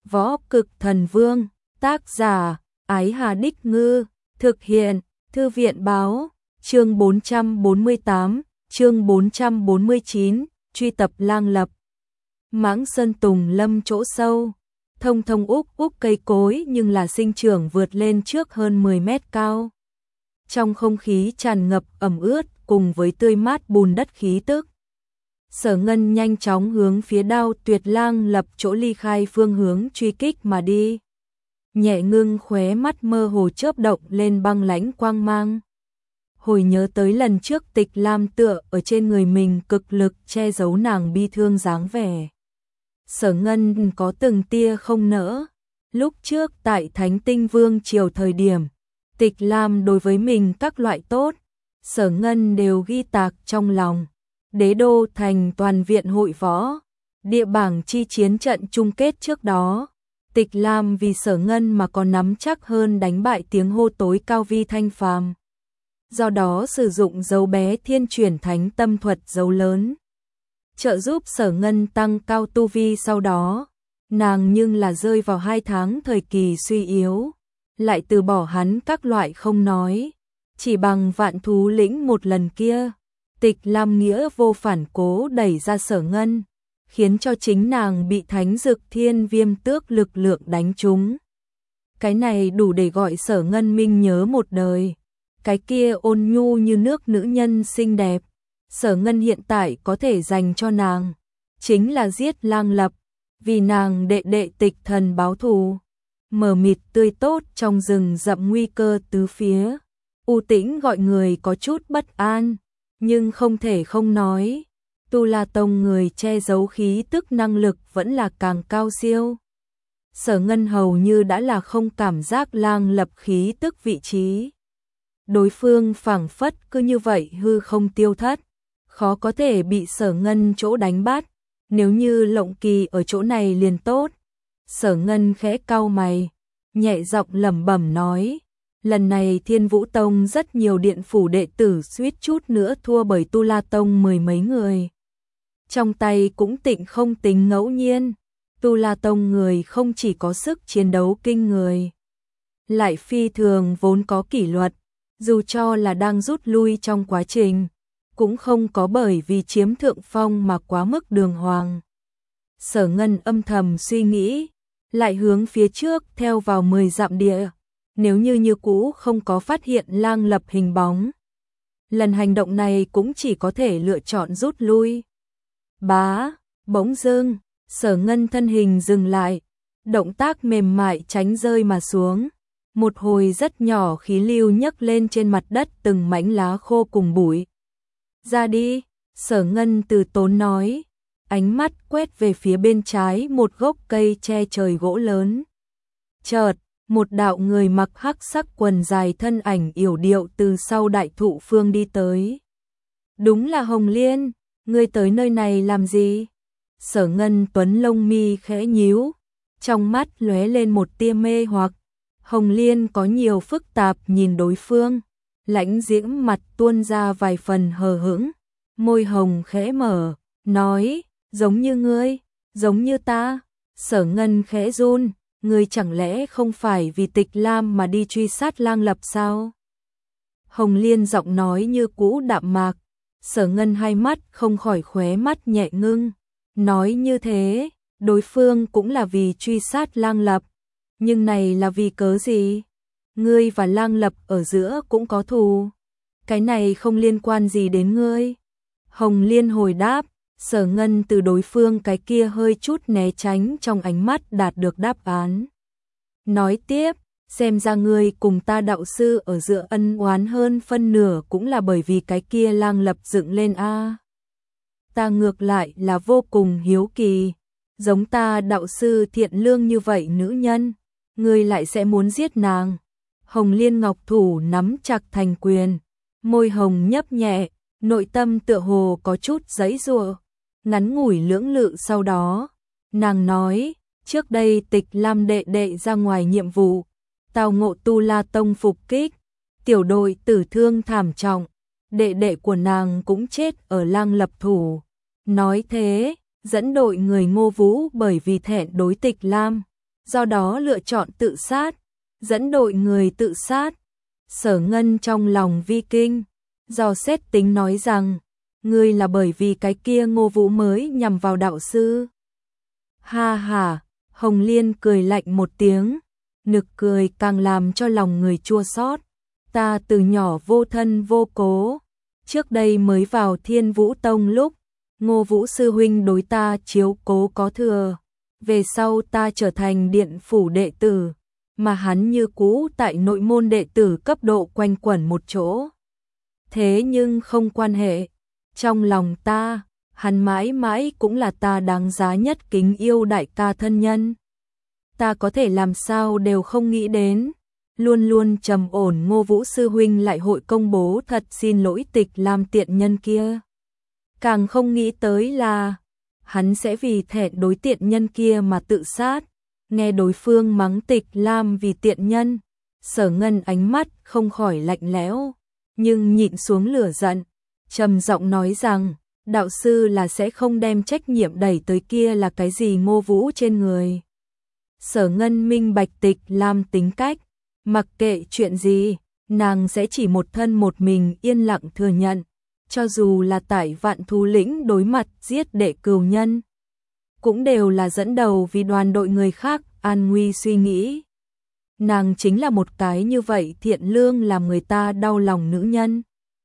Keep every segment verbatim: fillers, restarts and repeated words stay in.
Võ Cực Thần Vương, tác giả, Ái Hà Đích Ngư, thực hiện, Thư viện Báo, chương bốn trăm bốn mươi tám, chương bốn trăm bốn mươi chín, truy tập lang lập. Mãng Sơn Tùng Lâm chỗ sâu, thông thông úc úc cây cối nhưng là sinh trưởng vượt lên trước hơn mười mét cao. Trong không khí tràn ngập ẩm ướt cùng với tươi mát bùn đất khí tức. Sở Ngân nhanh chóng hướng phía Đao Tuyệt Lang lập chỗ ly khai phương hướng truy kích mà đi. Nhẹ ngưng khóe mắt mơ hồ chớp động lên băng lãnh quang mang. Hồi nhớ tới lần trước Tịch Lam tựa ở trên người mình cực lực che giấu nàng bi thương dáng vẻ. Sở Ngân có từng tia không nỡ. Lúc trước tại Thánh Tinh Vương triều thời điểm, Tịch Lam đối với mình các loại tốt, Sở Ngân đều ghi tạc trong lòng. Đế đô thành toàn viện hội võ, địa bảng chi chiến trận chung kết trước đó, Tịch Lam vì Sở Ngân mà còn nắm chắc hơn đánh bại tiếng hô tối cao Vi Thanh Phàm. Do đó sử dụng dấu bé thiên chuyển thánh tâm thuật dấu lớn, trợ giúp Sở Ngân tăng cao tu vi. Sau đó, nàng nhưng là rơi vào hai tháng thời kỳ suy yếu, lại từ bỏ hắn các loại không nói, chỉ bằng vạn thú lĩnh một lần kia. Tịch Lam nghĩa vô phản cố đẩy ra Sở Ngân, khiến cho chính nàng bị Thánh Dực Thiên Viêm Tước lực lượng đánh trúng. Cái này đủ để gọi Sở Ngân minh nhớ một đời. Cái kia ôn nhu như nước nữ nhân xinh đẹp, Sở Ngân hiện tại có thể dành cho nàng, chính là giết lang lập, vì nàng đệ đệ Tịch Thần báo thù. Mờ mịt tươi tốt trong rừng rậm nguy cơ tứ phía, u tĩnh gọi người có chút bất an. Nhưng không thể không nói, Tu La Tông người che giấu khí tức năng lực vẫn là càng cao siêu. Sở Ngân hầu như đã là không cảm giác lang lập khí tức vị trí. Đối phương phảng phất cứ như vậy hư không tiêu thất, khó có thể bị Sở Ngân chỗ đánh bắt. Nếu như Lộng Kỳ ở chỗ này liền tốt. Sở Ngân khẽ cau mày, nhẹ giọng lẩm bẩm nói. Lần này Thiên Vũ Tông rất nhiều điện phủ đệ tử suýt chút nữa thua bởi Tu La Tông mười mấy người. Trong tay cũng tịnh không tính ngẫu nhiên, Tu La Tông người không chỉ có sức chiến đấu kinh người, lại phi thường vốn có kỷ luật, dù cho là đang rút lui trong quá trình, cũng không có bởi vì chiếm thượng phong mà quá mức đường hoàng. Sở Ngân âm thầm suy nghĩ, lại hướng phía trước theo vào mười dặm địa. Nếu như như cũ không có phát hiện lang lập hình bóng, lần hành động này cũng chỉ có thể lựa chọn rút lui. Bá, bỗng dưng, Sở Ngân thân hình dừng lại, động tác mềm mại tránh rơi mà xuống. Một hồi rất nhỏ khí lưu nhấc lên trên mặt đất từng mảnh lá khô cùng bụi. Ra đi, Sở Ngân từ tốn nói, ánh mắt quét về phía bên trái một gốc cây che trời gỗ lớn. Chợt, một đạo người mặc hắc sắc quần dài thân ảnh yểu điệu từ sau đại thụ phương đi tới. Đúng là Hồng Liên, ngươi tới nơi này làm gì? Sở Ngân tuấn lông mi khẽ nhíu, trong mắt lóe lên một tia mê hoặc. Hồng Liên có nhiều phức tạp nhìn đối phương, lãnh diễm mặt tuôn ra vài phần hờ hững, môi hồng khẽ mở, nói, giống như ngươi, giống như ta. Sở Ngân khẽ run. Ngươi chẳng lẽ không phải vì Tịch Lam mà đi truy sát lang lập sao? Hồng Liên giọng nói như cũ đạm mạc, Sở Ngân hai mắt không khỏi khóe mắt nhẹ ngưng, nói như thế, đối phương cũng là vì truy sát lang lập, nhưng này là vì cớ gì? Ngươi và lang lập ở giữa cũng có thù, cái này không liên quan gì đến ngươi. Hồng Liên hồi đáp. Sở Ngân từ đối phương cái kia hơi chút né tránh trong ánh mắt đạt được đáp án. Nói tiếp, xem ra ngươi cùng ta đạo sư ở giữa ân oán hơn phân nửa cũng là bởi vì cái kia lang lập dựng lên a. À. Ta ngược lại là vô cùng hiếu kỳ, giống ta đạo sư thiện lương như vậy nữ nhân, ngươi lại sẽ muốn giết nàng. Hồng Liên ngọc thủ nắm chặt thành quyền, môi hồng nhấp nhẹ, nội tâm tựa hồ có chút giãy giụa. Ngắn ngủi lưỡng lự sau đó, nàng nói, trước đây Tịch Lam đệ đệ ra ngoài nhiệm vụ, tao ngộ Tu La Tông phục kích, tiểu đội tử thương thảm trọng, đệ đệ của nàng cũng chết ở lang lập thủ. Nói thế, dẫn đội người Ngô Vũ bởi vì thẹn đối Tịch Lam, do đó lựa chọn tự sát, dẫn đội người tự sát. Sở Ngân trong lòng vi kinh, dò xét tính nói rằng, ngươi là bởi vì cái kia Ngô Vũ mới nhằm vào đạo sư. Ha ha, Hồng Liên cười lạnh một tiếng, nực cười càng làm cho lòng người chua xót. Ta từ nhỏ vô thân vô cố, trước đây mới vào Thiên Vũ Tông lúc, Ngô Vũ sư huynh đối ta chiếu cố có thừa. Về sau ta trở thành điện phủ đệ tử, mà hắn như cũ tại nội môn đệ tử cấp độ quanh quẩn một chỗ. Thế nhưng không quan hệ, trong lòng ta, hắn mãi mãi cũng là ta đáng giá nhất kính yêu đại ca thân nhân. Ta có thể làm sao đều không nghĩ đến, luôn luôn trầm ổn Ngô Vũ sư huynh lại hội công bố thật xin lỗi Tịch Lam tiện nhân kia. Càng không nghĩ tới là hắn sẽ vì thẹn đối tiện nhân kia mà tự sát. Nghe đối phương mắng Tịch Lam vì tiện nhân, Sở Ngân ánh mắt không khỏi lạnh lẽo, nhưng nhịn xuống lửa giận, trầm giọng nói rằng, đạo sư là sẽ không đem trách nhiệm đẩy tới kia là cái gì Ngô Vũ trên người. Sở Ngân minh bạch Tịch Lam tính cách, mặc kệ chuyện gì, nàng sẽ chỉ một thân một mình yên lặng thừa nhận, cho dù là tại Vạn Thú Lĩnh đối mặt giết đệ cừu nhân, cũng đều là dẫn đầu vì đoàn đội người khác an nguy suy nghĩ. Nàng chính là một cái như vậy thiện lương làm người ta đau lòng nữ nhân.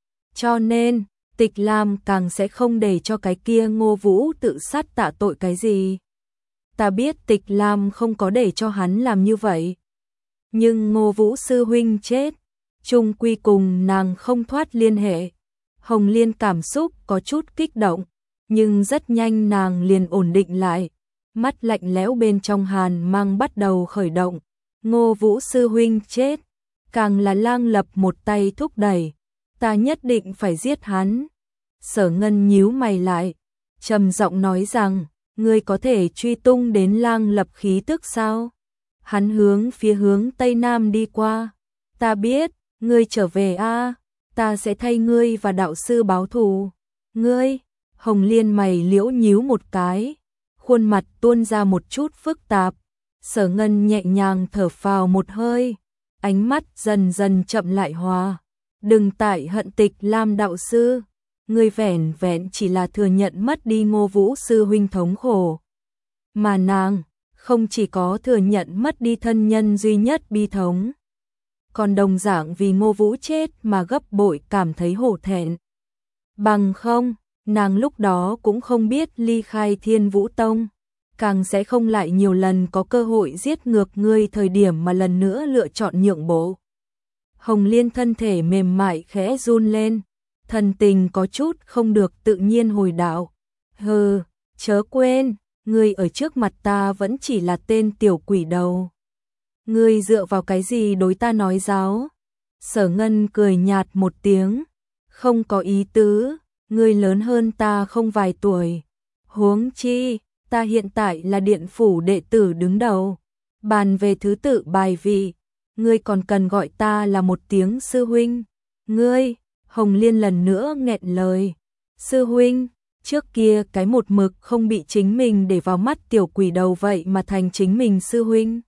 Cho nên, Tịch Lam càng sẽ không để cho cái kia Ngô Vũ tự sát tạ tội cái gì. Ta biết Tịch Lam không có để cho hắn làm như vậy. Nhưng Ngô Vũ sư huynh chết, chung quy cùng nàng không thoát liên hệ. Hồng Liên cảm xúc có chút kích động, nhưng rất nhanh nàng liền ổn định lại. Mắt lạnh lẽo bên trong hàn mang bắt đầu khởi động. Ngô Vũ sư huynh chết, càng là Lang Lập một tay thúc đẩy. Ta nhất định phải giết hắn. Sở Ngân nhíu mày lại, trầm giọng nói rằng, ngươi có thể truy tung đến Lang Lập khí tức sao? Hắn hướng phía hướng Tây Nam đi qua. Ta biết, ngươi trở về a, ta sẽ thay ngươi và đạo sư báo thù. Ngươi, Hồng Liên mày liễu nhíu một cái, khuôn mặt tuôn ra một chút phức tạp. Sở Ngân nhẹ nhàng thở phào một hơi, ánh mắt dần dần chậm lại hòa. Đừng tại hận Tịch Lam đạo sư, ngươi vẻn vẹn chỉ là thừa nhận mất đi Ngô Vũ sư huynh thống khổ. Mà nàng, không chỉ có thừa nhận mất đi thân nhân duy nhất bi thống, còn đồng dạng vì Ngô Vũ chết mà gấp bội cảm thấy hổ thẹn. Bằng không, nàng lúc đó cũng không biết ly khai Thiên Vũ Tông, càng sẽ không lại nhiều lần có cơ hội giết ngược ngươi thời điểm mà lần nữa lựa chọn nhượng bộ. Hồng Liên thân thể mềm mại khẽ run lên, thần tình có chút không được tự nhiên hồi đạo. Hừ, chớ quên, ngươi ở trước mặt ta vẫn chỉ là tên tiểu quỷ đầu. Ngươi dựa vào cái gì đối ta nói giáo? Sở Ngân cười nhạt một tiếng, không có ý tứ, ngươi lớn hơn ta không vài tuổi. Huống chi, ta hiện tại là điện phủ đệ tử đứng đầu. Bàn về thứ tự bài vị, ngươi còn cần gọi ta là một tiếng sư huynh. Ngươi, Hồng Liên lần nữa nghẹn lời. Sư huynh, trước kia cái một mực không bị chính mình để vào mắt tiểu quỷ đầu vậy mà thành chính mình sư huynh.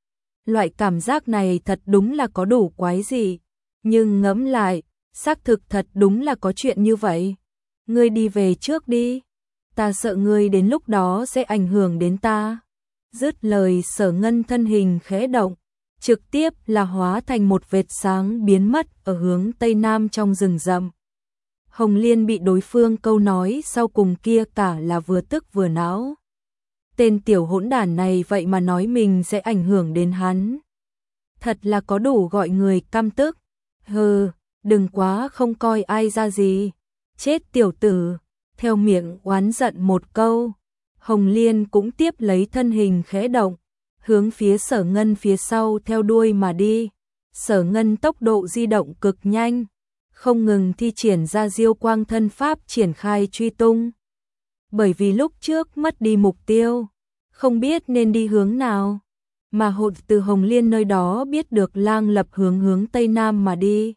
Loại cảm giác này thật đúng là có đủ quái gì. Nhưng ngẫm lại, xác thực thật đúng là có chuyện như vậy. Ngươi đi về trước đi. Ta sợ ngươi đến lúc đó sẽ ảnh hưởng đến ta. Dứt lời Sở Ngân thân hình khẽ động, trực tiếp là hóa thành một vệt sáng biến mất ở hướng Tây Nam trong rừng rậm. Hồng Liên bị đối phương câu nói sau cùng kia cả là vừa tức vừa não. Tên tiểu hỗn đản này vậy mà nói mình sẽ ảnh hưởng đến hắn. Thật là có đủ gọi người căm tức. Hừ, đừng quá không coi ai ra gì. Chết tiểu tử, theo miệng oán giận một câu. Hồng Liên cũng tiếp lấy thân hình khẽ động, hướng phía Sở Ngân phía sau theo đuôi mà đi. Sở Ngân tốc độ di động cực nhanh, không ngừng thi triển ra diêu quang thân pháp triển khai truy tung. Bởi vì lúc trước mất đi mục tiêu, không biết nên đi hướng nào, mà hột từ Hồng Liên nơi đó biết được Lang Lập hướng hướng Tây Nam mà đi.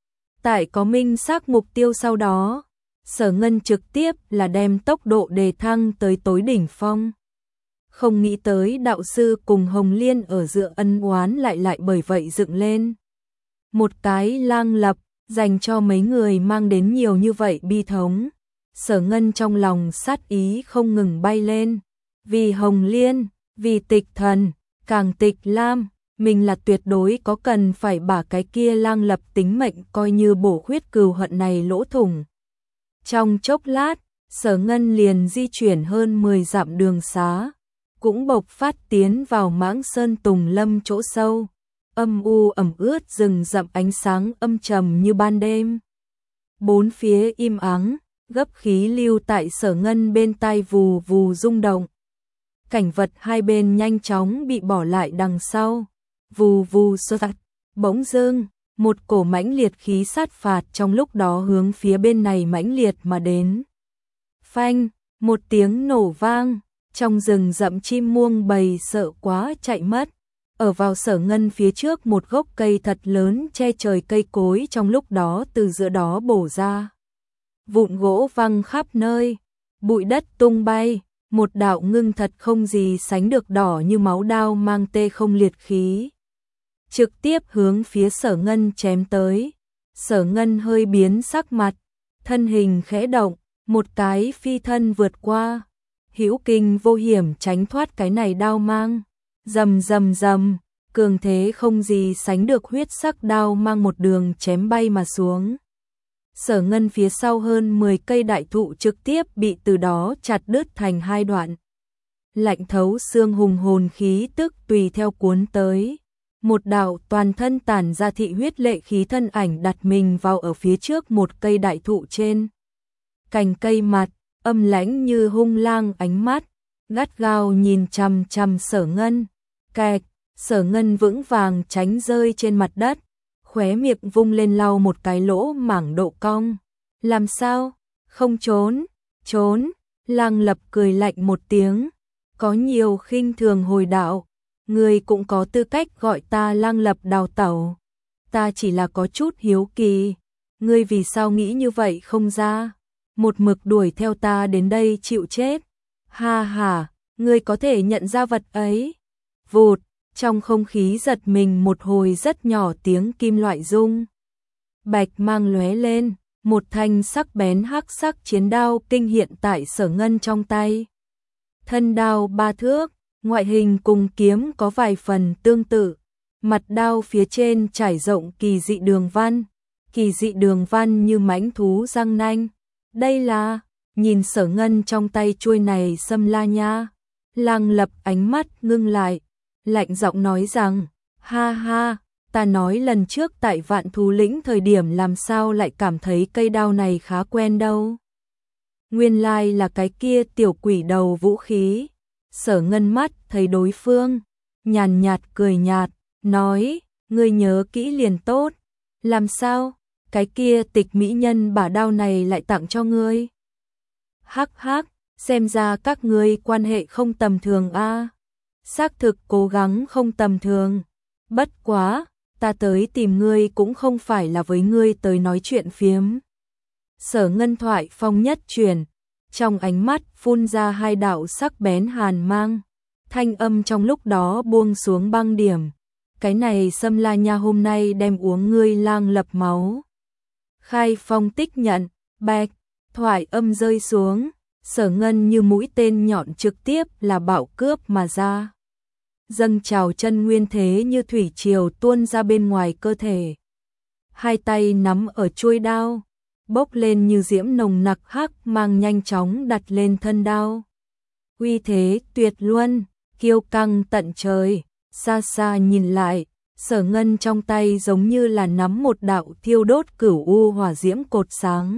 Tại có minh xác mục tiêu sau đó, Sở Ngân trực tiếp là đem tốc độ đề thăng tới tối đỉnh phong. Không nghĩ tới đạo sư cùng Hồng Liên ở giữa ân oán lại lại bởi vậy dựng lên. Một cái lang lập, dành cho mấy người mang đến nhiều như vậy bi thống. Sở Ngân trong lòng sát ý không ngừng bay lên. Vì Hồng Liên, vì Tịch Thần, càng Tịch Lam, mình là tuyệt đối có cần phải bả cái kia lang lập tính mệnh coi như bổ khuyết cừu hận này lỗ thủng. Trong chốc lát, Sở Ngân liền di chuyển hơn mười dặm đường xá, cũng bộc phát tiến vào Mãng Sơn Tùng Lâm chỗ sâu. Âm u ẩm ướt rừng rậm, ánh sáng âm trầm như ban đêm. Bốn phía im ắng, gấp khí lưu tại Sở Ngân bên tai vù vù rung động. Cảnh vật hai bên nhanh chóng bị bỏ lại đằng sau. Vù vù sơ tạt, bỗng dưng, một cổ mãnh liệt khí sát phạt trong lúc đó hướng phía bên này mãnh liệt mà đến. Phanh, một tiếng nổ vang, trong rừng rậm chim muông bầy sợ quá chạy mất. Ở vào Sở Ngân phía trước một gốc cây thật lớn che trời cây cối trong lúc đó từ giữa đó bổ ra. Vụn gỗ văng khắp nơi, bụi đất tung bay, một đạo ngưng thật không gì sánh được đỏ như máu đao mang tê không liệt khí. Trực tiếp hướng phía Sở Ngân chém tới. Sở Ngân hơi biến sắc mặt, thân hình khẽ động, một cái phi thân vượt qua. Hữu kinh vô hiểm tránh thoát cái này đao mang. Rầm rầm rầm, cường thế không gì sánh được huyết sắc đao mang một đường chém bay mà xuống. Sở Ngân phía sau hơn mười cây đại thụ trực tiếp bị từ đó chặt đứt thành hai đoạn. Lạnh thấu xương hùng hồn khí tức tùy theo cuốn tới. Một đạo toàn thân tản ra thị huyết lệ khí thân ảnh đặt mình vào ở phía trước một cây đại thụ trên. Cành cây mặt, âm lãnh như hung lang ánh mắt, gắt gao nhìn chằm chằm Sở Ngân. Kẹt, Sở Ngân vững vàng tránh rơi trên mặt đất, khóe miệng vung lên lau một cái lỗ mảng độ cong. Làm sao? Không trốn, trốn. Lang Lập cười lạnh một tiếng, có nhiều khinh thường hồi đạo. Ngươi cũng có tư cách gọi ta Lang Lập đào tẩu. Ta chỉ là có chút hiếu kỳ. Ngươi vì sao nghĩ như vậy không ra? Một mực đuổi theo ta đến đây chịu chết. Ha ha, ngươi có thể nhận ra vật ấy. Vụt, trong không khí giật mình một hồi rất nhỏ tiếng kim loại rung. Bạch mang lóe lên, một thanh sắc bén hắc sắc chiến đao kinh hiện tại Sở Ngân trong tay. Thân đao ba thước, ngoại hình cùng kiếm có vài phần tương tự. Mặt đao phía trên trải rộng kỳ dị đường văn, kỳ dị đường văn như mãnh thú răng nanh. Đây là, nhìn Sở Ngân trong tay chuôi này xâm la nha. Lang Lập ánh mắt ngưng lại, lạnh giọng nói rằng, ha ha, ta nói lần trước tại Vạn Thú Lĩnh thời điểm làm sao lại cảm thấy cây đao này khá quen đâu. Nguyên lai là cái kia tiểu quỷ đầu vũ khí. Sở Ngân mắt thấy đối phương, nhàn nhạt cười nhạt, nói, ngươi nhớ kỹ liền tốt. Làm sao? Cái kia Tịch mỹ nhân bả đao này lại tặng cho ngươi. Hắc hắc, xem ra các ngươi quan hệ không tầm thường a. À. Xác thực cố gắng không tầm thường. Bất quá, ta tới tìm ngươi cũng không phải là với ngươi tới nói chuyện phiếm. Sở Ngân thoại phong nhất chuyển, trong ánh mắt phun ra hai đạo sắc bén hàn mang. Thanh âm trong lúc đó buông xuống băng điểm. Cái này xâm la nha hôm nay đem uống ngươi Lang Lập máu. Khai phong tích nhận, bạch, thoại âm rơi xuống, Sở Ngân như mũi tên nhọn trực tiếp là bạo cướp mà ra. Dâng trào chân nguyên thế như thủy triều tuôn ra bên ngoài cơ thể. Hai tay nắm ở chuôi đao, bốc lên như diễm nồng nặc hắc mang nhanh chóng đặt lên thân đao. Uy thế tuyệt luân, kiêu căng tận trời, xa xa nhìn lại. Sở Ngân trong tay giống như là nắm một đạo thiêu đốt cửu u hỏa diễm cột sáng.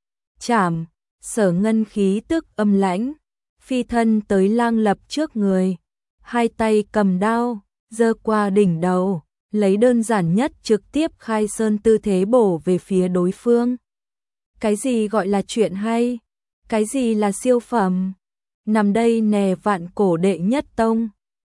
Chảm, Sở Ngân khí tức âm lãnh, phi thân tới Lang Lập trước người, hai tay cầm đao, giơ qua đỉnh đầu, lấy đơn giản nhất trực tiếp khai sơn tư thế bổ về phía đối phương. Cái gì gọi là chuyện hay? Cái gì là siêu phẩm? Nằm đây nè Vạn Cổ đệ nhất tông.